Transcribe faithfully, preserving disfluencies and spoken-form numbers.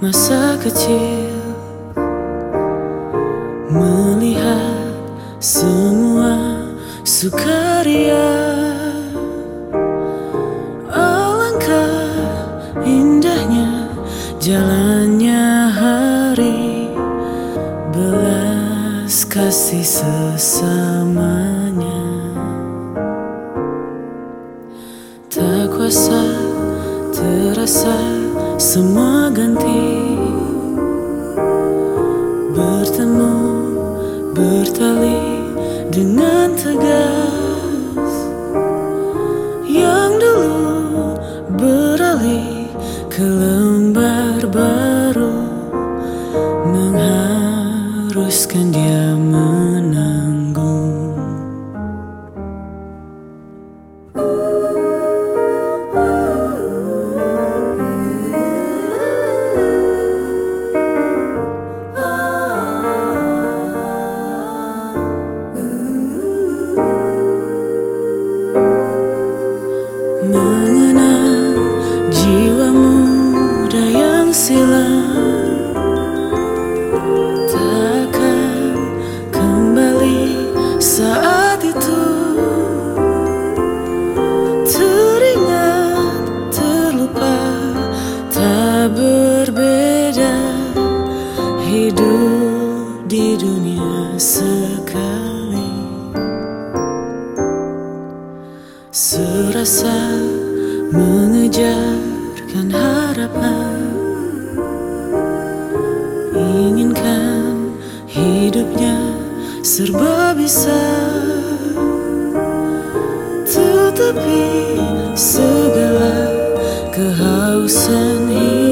masa kecil, melihat semua sukaria. Alangkah indahnya jalannya hari, belas kasih sesamanya. Tak kuasa terasa semua ganti, bertemu bertali dengan tegas. Yang dulu beralih ke lembar baru, mengharuskan dia menanggung. Mengenal jiwa muda yang silam, takkan kembali saat itu. Teringat, terlupa, tak berbeda, hidup di dunia sekali. Serasa mengejarkan harapan, inginkan hidupnya serba bisa. Tetapi segala kehausan hidup